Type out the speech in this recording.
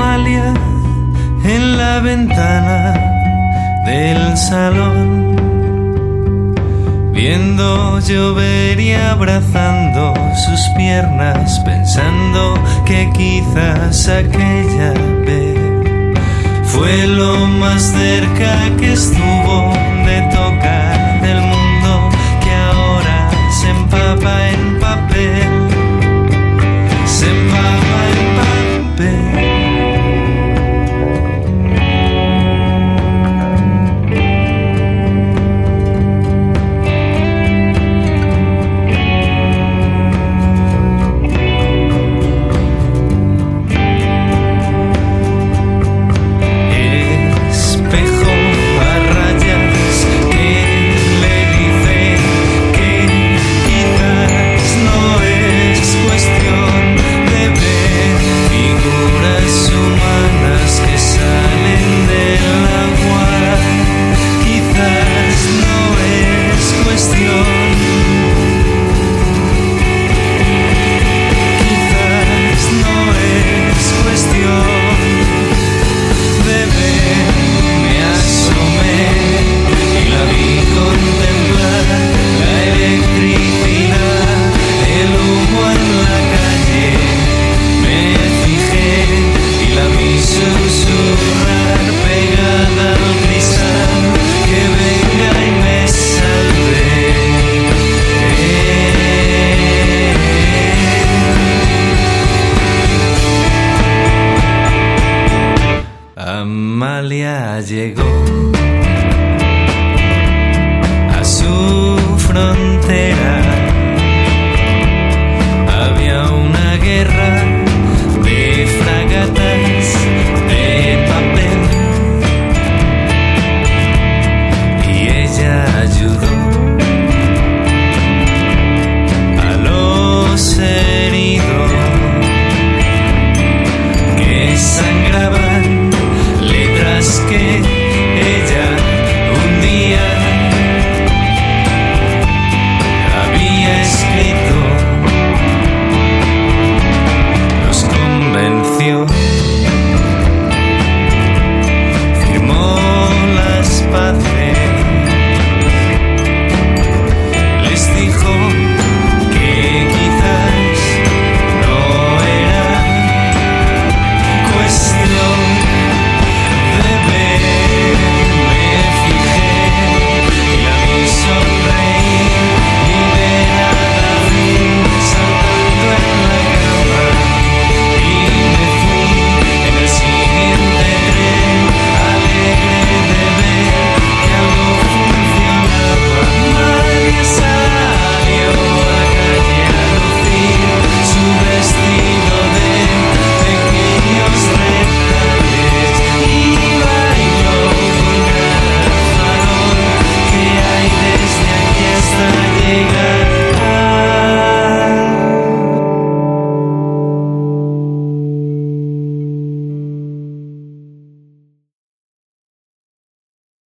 Amalia en la ventana del salón, viendo llover y abrazando sus piernas, pensando que quizás aquella vez fue lo más cerca que estuvo de tocar el mundo que ahora se empapa en papel, se empapa en papel. Amalia llegó a su frontera. Había una guerra de fragatas de papel y ella ayudó a los heridos que sangraban